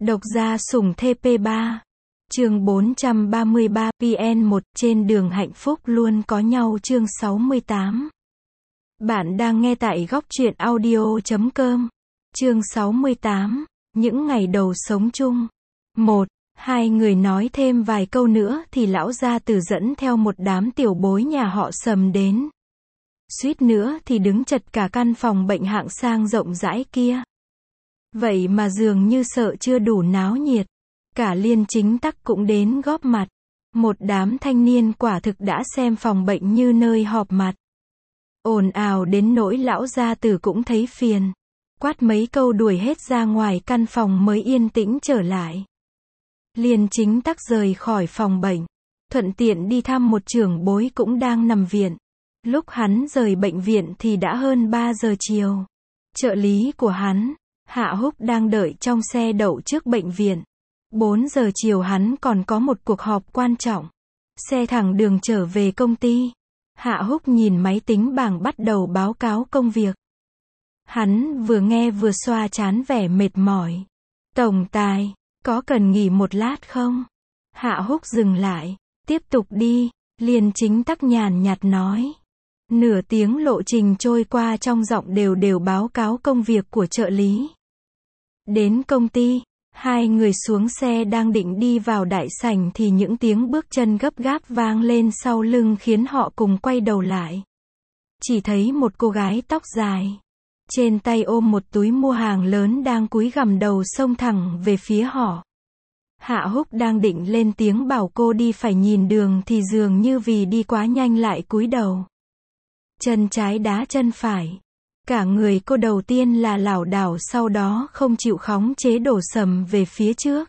Độc gia sủng TP3. Chương 433 PN1 trên đường hạnh phúc luôn có nhau chương 68. Bạn đang nghe tại góc truyện audio.com. Chương 68. Những ngày đầu sống chung. 1. Hai người nói thêm vài câu nữa thì lão gia tử dẫn theo một đám tiểu bối nhà họ Sầm đến. Suýt nữa thì đứng chật cả căn phòng bệnh hạng sang rộng rãi kia. Vậy mà dường như sợ chưa đủ náo nhiệt. Cả Liên Chính Tắc cũng đến góp mặt. Một đám thanh niên quả thực đã xem phòng bệnh như nơi họp mặt. Ồn ào đến nỗi lão gia tử cũng thấy phiền. Quát mấy câu đuổi hết ra ngoài căn phòng mới yên tĩnh trở lại. Liên Chính Tắc rời khỏi phòng bệnh. Thuận tiện đi thăm một trưởng bối cũng đang nằm viện. Lúc hắn rời bệnh viện thì đã hơn 3 giờ chiều. Trợ lý của hắn, Hạ Húc đang đợi trong xe đậu trước bệnh viện. 4 giờ chiều hắn còn có một cuộc họp quan trọng. Xe thẳng đường trở về công ty. Hạ Húc nhìn máy tính bảng bắt đầu báo cáo công việc. Hắn vừa nghe vừa xoa trán vẻ mệt mỏi. Tổng tài, có cần nghỉ một lát không? Hạ Húc dừng lại. Tiếp tục đi, Liên Chính Tắc nhàn nhạt nói. Nửa tiếng lộ trình trôi qua trong giọng đều báo cáo công việc của trợ lý. Đến công ty, hai người xuống xe đang định đi vào đại sảnh thì những tiếng bước chân gấp gáp vang lên sau lưng khiến họ cùng quay đầu lại. Chỉ thấy một cô gái tóc dài, trên tay ôm một túi mua hàng lớn đang cúi gằm đầu xông thẳng về phía họ. Hạ Húc đang định lên tiếng bảo cô đi phải nhìn đường thì dường như vì đi quá nhanh lại cúi đầu. Chân trái đá chân phải. Cả người cô đầu tiên là lảo đảo sau đó không chịu khống chế đổ sầm về phía trước.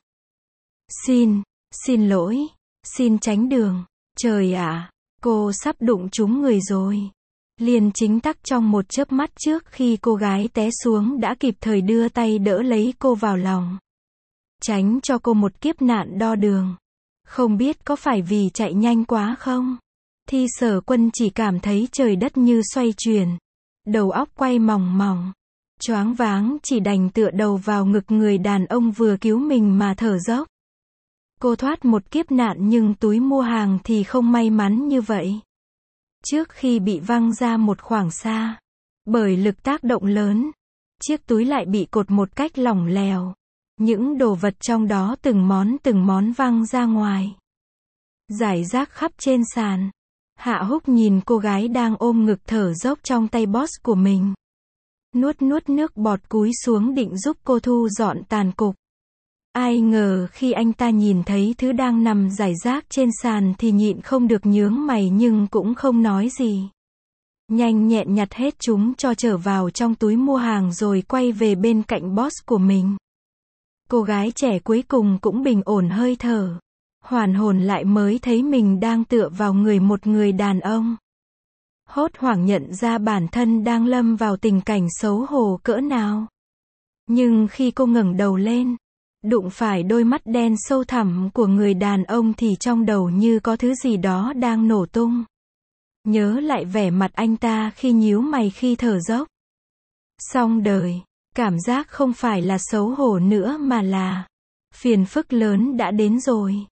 Xin lỗi, xin tránh đường. Trời ạ, cô sắp đụng trúng người rồi. Liên Chính Tắc trong một chớp mắt trước khi cô gái té xuống đã kịp thời đưa tay đỡ lấy cô vào lòng. Tránh cho cô một kiếp nạn đo đường. Không biết có phải vì chạy nhanh quá không? Thi Sở Quân chỉ cảm thấy trời đất như xoay chuyển. Đầu óc quay mòng mòng. Choáng váng chỉ đành tựa đầu vào ngực người đàn ông vừa cứu mình mà thở dốc. Cô thoát một kiếp nạn nhưng túi mua hàng thì không may mắn như vậy. Trước khi bị văng ra một khoảng xa, bởi lực tác động lớn, chiếc túi lại bị cột một cách lỏng lẻo. Những đồ vật trong đó từng món văng ra ngoài. Rải rác khắp trên sàn. Hạ Húc nhìn cô gái đang ôm ngực thở dốc trong tay boss của mình. Nuốt nước bọt cúi xuống định giúp cô thu dọn tàn cục. Ai ngờ khi anh ta nhìn thấy thứ đang nằm rải rác trên sàn thì nhịn không được nhướng mày nhưng cũng không nói gì. Nhanh nhẹn nhặt hết chúng cho trở vào trong túi mua hàng rồi quay về bên cạnh boss của mình. Cô gái trẻ cuối cùng cũng bình ổn hơi thở. Hoàn hồn lại mới thấy mình đang tựa vào người một người đàn ông. Hốt hoảng nhận ra bản thân đang lâm vào tình cảnh xấu hổ cỡ nào. Nhưng khi cô ngẩng đầu lên, đụng phải đôi mắt đen sâu thẳm của người đàn ông thì trong đầu như có thứ gì đó đang nổ tung. Nhớ lại vẻ mặt anh ta khi nhíu mày khi thở dốc. Xong đời, cảm giác không phải là xấu hổ nữa mà là phiền phức lớn đã đến rồi.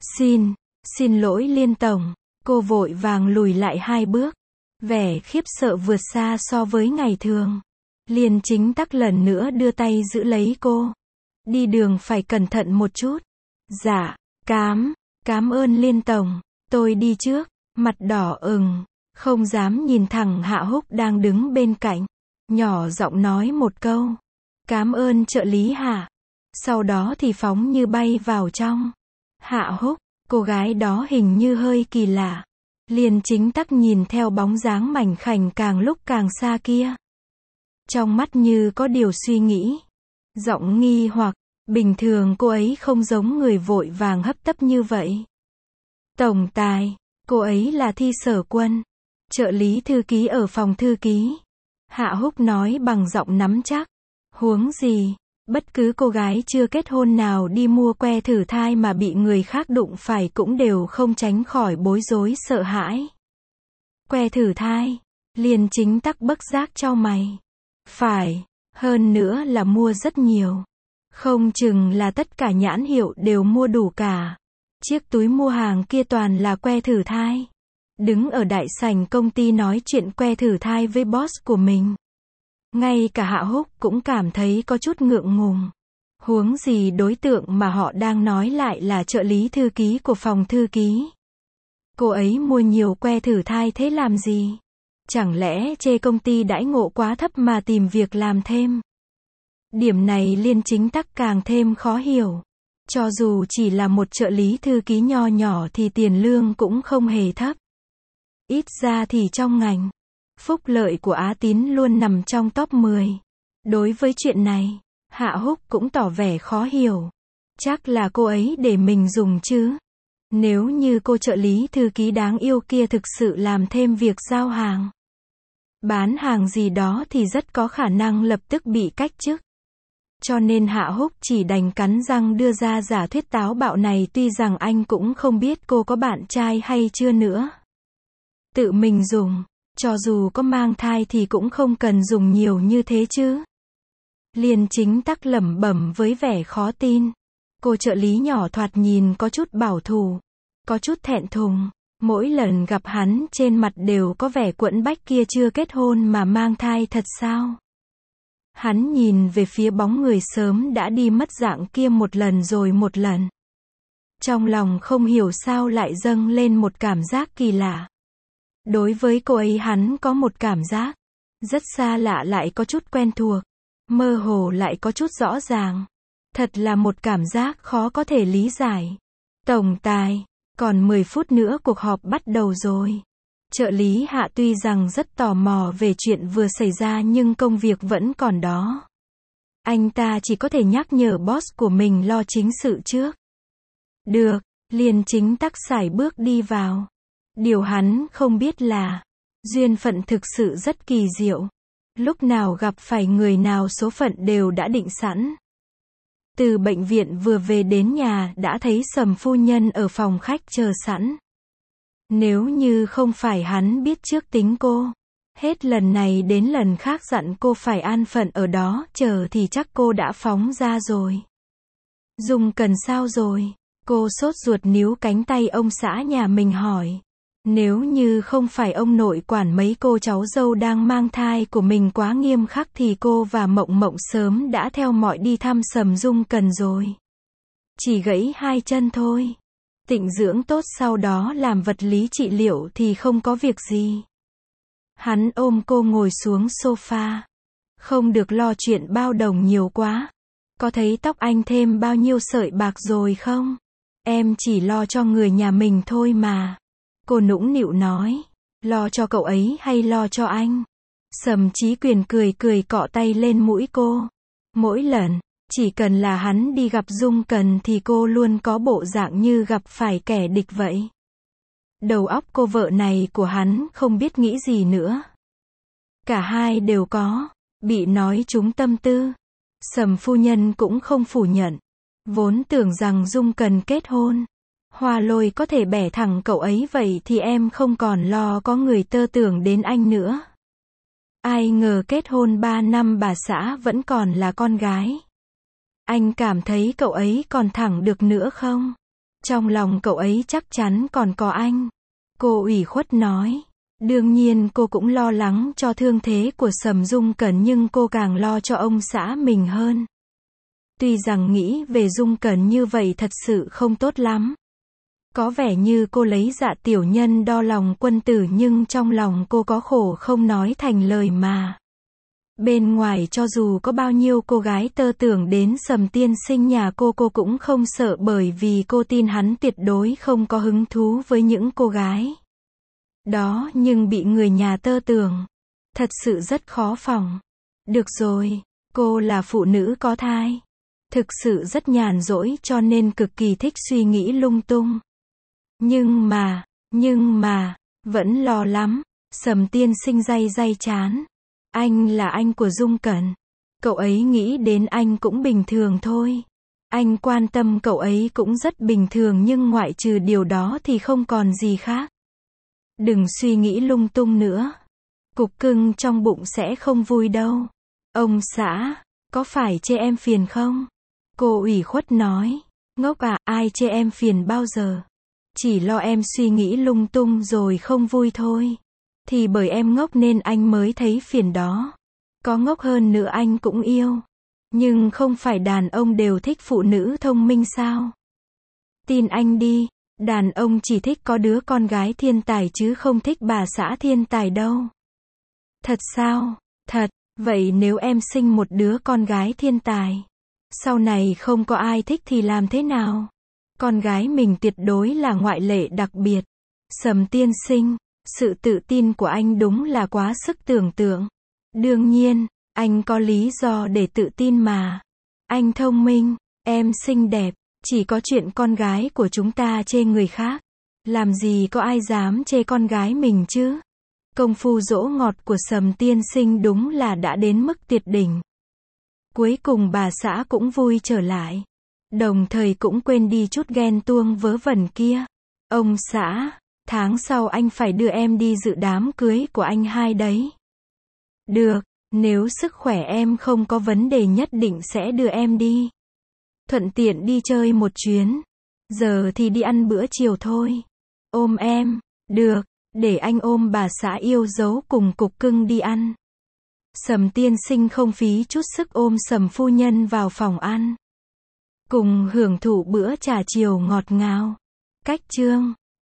Xin lỗi Liên Tổng. Cô vội vàng lùi lại 2 bước. Vẻ khiếp sợ vượt xa so với ngày thường. Liên Chính Tắc lần nữa đưa tay giữ lấy cô. Đi đường phải cẩn thận một chút. Dạ, cảm ơn Liên Tổng. Tôi đi trước. Mặt đỏ ửng, không dám nhìn thẳng Hạ Húc đang đứng bên cạnh. Nhỏ giọng nói một câu. Cảm ơn trợ lý Hạ. Sau đó thì phóng như bay vào trong. Hạ Húc, cô gái đó hình như hơi kỳ lạ. Liên Chính Tắc nhìn theo bóng dáng mảnh khảnh càng lúc càng xa kia. Trong mắt như có điều suy nghĩ. Giọng nghi hoặc, bình thường cô ấy không giống người vội vàng hấp tấp như vậy. Tổng tài, cô ấy là Thi Sở Quân, trợ lý thư ký ở phòng thư ký. Hạ Húc nói bằng giọng nắm chắc. Huống gì, bất cứ cô gái chưa kết hôn nào đi mua que thử thai mà bị người khác đụng phải cũng đều không tránh khỏi bối rối sợ hãi. Que thử thai, Liên Chính Tắc bất giác chau mày. Phải, hơn nữa là mua rất nhiều. Không chừng là tất cả nhãn hiệu đều mua đủ cả. Chiếc túi mua hàng kia toàn là que thử thai. Đứng ở đại sảnh công ty nói chuyện que thử thai với boss của mình. Ngay cả Hạ Húc cũng cảm thấy có chút ngượng ngùng. Huống gì đối tượng mà họ đang nói lại là trợ lý thư ký của phòng thư ký. Cô ấy mua nhiều que thử thai thế làm gì? Chẳng lẽ chê công ty đãi ngộ quá thấp mà tìm việc làm thêm? Điểm này Liên Chính Tắc càng thêm khó hiểu. Cho dù chỉ là một trợ lý thư ký nho nhỏ thì tiền lương cũng không hề thấp. Ít ra thì trong ngành, phúc lợi của Á Tín luôn nằm trong top 10. Đối với chuyện này, Hạ Húc cũng tỏ vẻ khó hiểu. Chắc là cô ấy để mình dùng chứ. Nếu như cô trợ lý thư ký đáng yêu kia thực sự làm thêm việc giao hàng, bán hàng gì đó thì rất có khả năng lập tức bị cách chức. Cho nên Hạ Húc chỉ đành cắn răng đưa ra giả thuyết táo bạo này, tuy rằng anh cũng không biết cô có bạn trai hay chưa nữa. Tự mình dùng, cho dù có mang thai thì cũng không cần dùng nhiều như thế chứ. Liên Chính Tắc lẩm bẩm với vẻ khó tin. Cô trợ lý nhỏ thoạt nhìn có chút bảo thủ, có chút thẹn thùng. Mỗi lần gặp hắn trên mặt đều có vẻ quẫn bách, kia chưa kết hôn mà mang thai thật sao? Hắn nhìn về phía bóng người sớm đã đi mất dạng kia một lần rồi một lần. Trong lòng không hiểu sao lại dâng lên một cảm giác kỳ lạ. Đối với cô ấy hắn có một cảm giác rất xa lạ, lại có chút quen thuộc, mơ hồ lại có chút rõ ràng. Thật là một cảm giác khó có thể lý giải. Tổng tài, còn 10 phút nữa cuộc họp bắt đầu rồi. Trợ lý Hạ tuy rằng rất tò mò về chuyện vừa xảy ra nhưng công việc vẫn còn đó. Anh ta chỉ có thể nhắc nhở boss của mình lo chính sự trước. Được, Liên Chính Tắc sải bước đi vào. Điều hắn không biết là, duyên phận thực sự rất kỳ diệu. Lúc nào gặp phải người nào số phận đều đã định sẵn. Từ bệnh viện vừa về đến nhà đã thấy Sầm phu nhân ở phòng khách chờ sẵn. Nếu như không phải hắn biết trước tính cô, hết lần này đến lần khác dặn cô phải an phận ở đó chờ thì chắc cô đã phóng ra rồi. Dung Cần sao rồi? Cô sốt ruột níu cánh tay ông xã nhà mình hỏi. Nếu như không phải ông nội quản mấy cô cháu dâu đang mang thai của mình quá nghiêm khắc thì cô và Mộng Mộng sớm đã theo mọi đi thăm Sầm Dung Cần rồi. Chỉ gãy 2 chân thôi. Tịnh dưỡng tốt sau đó làm vật lý trị liệu thì không có việc gì. Hắn ôm cô ngồi xuống sofa. Không được lo chuyện bao đồng nhiều quá. Có thấy tóc anh thêm bao nhiêu sợi bạc rồi không? Em chỉ lo cho người nhà mình thôi mà. Cô nũng nịu nói. Lo cho cậu ấy hay lo cho anh? Sầm Chí Quyền cười cười cọ tay lên mũi cô. Mỗi lần, chỉ cần là hắn đi gặp Dung Cần thì cô luôn có bộ dạng như gặp phải kẻ địch vậy. Đầu óc cô vợ này của hắn không biết nghĩ gì nữa. Cả hai đều có, bị nói trúng tâm tư. Sầm phu nhân cũng không phủ nhận. Vốn tưởng rằng Dung Cần kết hôn, Hoa Lôi có thể bẻ thẳng cậu ấy vậy thì em không còn lo có người tơ tưởng đến anh nữa. Ai ngờ kết hôn 3 năm bà xã vẫn còn là con gái. Anh cảm thấy cậu ấy còn thẳng được nữa không? Trong lòng cậu ấy chắc chắn còn có anh. Cô ủy khuất nói. Đương nhiên cô cũng lo lắng cho thương thế của Sầm Dung Cần nhưng cô càng lo cho ông xã mình hơn. Tuy rằng nghĩ về Dung Cần như vậy thật sự không tốt lắm. Có vẻ như cô lấy dạ tiểu nhân đo lòng quân tử nhưng trong lòng cô có khổ không nói thành lời mà. Bên ngoài cho dù có bao nhiêu cô gái tơ tưởng đến Sầm tiên sinh nhà cô cũng không sợ, bởi vì cô tin hắn tuyệt đối không có hứng thú với những cô gái đó, nhưng bị người nhà tơ tưởng, thật sự rất khó phòng. Được rồi, cô là phụ nữ có thai, thực sự rất nhàn rỗi cho nên cực kỳ thích suy nghĩ lung tung. Nhưng mà, vẫn lo lắm. Sầm tiên sinh day chán. Anh là anh của Dung Cẩn. Cậu ấy nghĩ đến anh cũng bình thường thôi. Anh quan tâm cậu ấy cũng rất bình thường nhưng ngoại trừ điều đó thì không còn gì khác. Đừng suy nghĩ lung tung nữa. Cục cưng trong bụng sẽ không vui đâu. Ông xã, có phải chê em phiền không? Cô ủy khuất nói. Ngốc à, ai chê em phiền bao giờ. Chỉ lo em suy nghĩ lung tung rồi không vui thôi. Thì bởi em ngốc nên anh mới thấy phiền đó. Có ngốc hơn nữa anh cũng yêu. Nhưng không phải đàn ông đều thích phụ nữ thông minh sao? Tin anh đi, đàn ông chỉ thích có đứa con gái thiên tài chứ không thích bà xã thiên tài đâu. Thật sao? Thật, vậy nếu em sinh một đứa con gái thiên tài, sau này không có ai thích thì làm thế nào? Con gái mình tuyệt đối là ngoại lệ đặc biệt. Sầm tiên sinh, sự tự tin của anh đúng là quá sức tưởng tượng. Đương nhiên, anh có lý do để tự tin mà. Anh thông minh, em xinh đẹp, chỉ có chuyện con gái của chúng ta chê người khác. Làm gì có ai dám chê con gái mình chứ? Công phu dỗ ngọt của Sầm tiên sinh đúng là đã đến mức tuyệt đỉnh. Cuối cùng bà xã cũng vui trở lại. Đồng thời cũng quên đi chút ghen tuông vớ vẩn kia. Ông xã, tháng sau anh phải đưa em đi dự đám cưới của anh hai đấy. Được, nếu sức khỏe em không có vấn đề nhất định sẽ đưa em đi. Thuận tiện đi chơi một chuyến. Giờ thì đi ăn bữa chiều thôi. Ôm em, được, để anh ôm bà xã yêu dấu cùng cục cưng đi ăn. Sầm tiên sinh không phí chút sức ôm Sầm phu nhân vào phòng ăn. Cùng hưởng thụ bữa trà chiều ngọt ngào. Cách chương